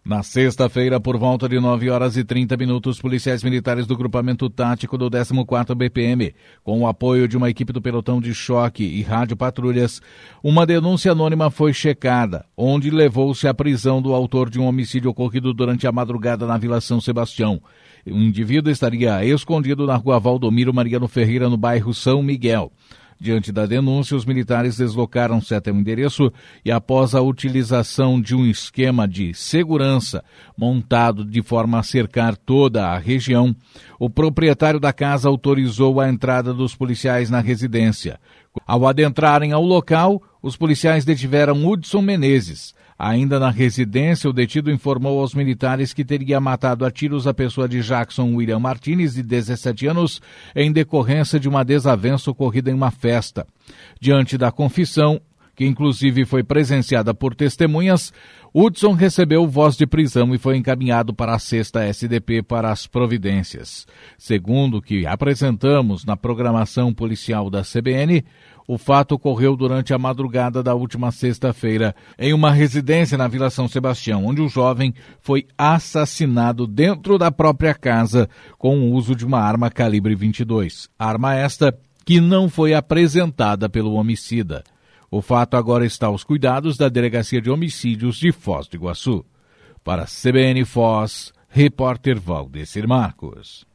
Na sexta-feira, por volta de 9h30, policiais militares do grupamento tático do 14º BPM, com o apoio de uma equipe do pelotão de choque e rádio patrulhas, uma denúncia anônima foi checada, onde levou-se à prisão do autor de um homicídio ocorrido durante a madrugada na Vila São Sebastião. O indivíduo estaria escondido na rua Valdomiro Mariano Ferreira, no bairro São Miguel. Diante da denúncia, os militares deslocaram-se até o endereço e, após a utilização de um esquema de segurança montado de forma a cercar toda a região, o proprietário da casa autorizou a entrada dos policiais na residência. Ao adentrarem ao local, os policiais detiveram Hudson Menezes. Ainda na residência, o detido informou aos militares que teria matado a tiros a pessoa de Jackson William Martins, de 17 anos, em decorrência de uma desavença ocorrida em uma festa. Diante da confissão, que inclusive foi presenciada por testemunhas, Hudson recebeu voz de prisão e foi encaminhado para a 6ª SDP para as providências. Segundo o que apresentamos na programação policial da CBN, o fato ocorreu durante a madrugada da última sexta-feira em uma residência na Vila São Sebastião, onde o jovem foi assassinado dentro da própria casa com o uso de uma arma calibre 22. Arma esta que não foi apresentada pelo homicida. O fato agora está aos cuidados da Delegacia de Homicídios de Foz do Iguaçu. Para a CBN Foz, repórter Valdecir Marcos.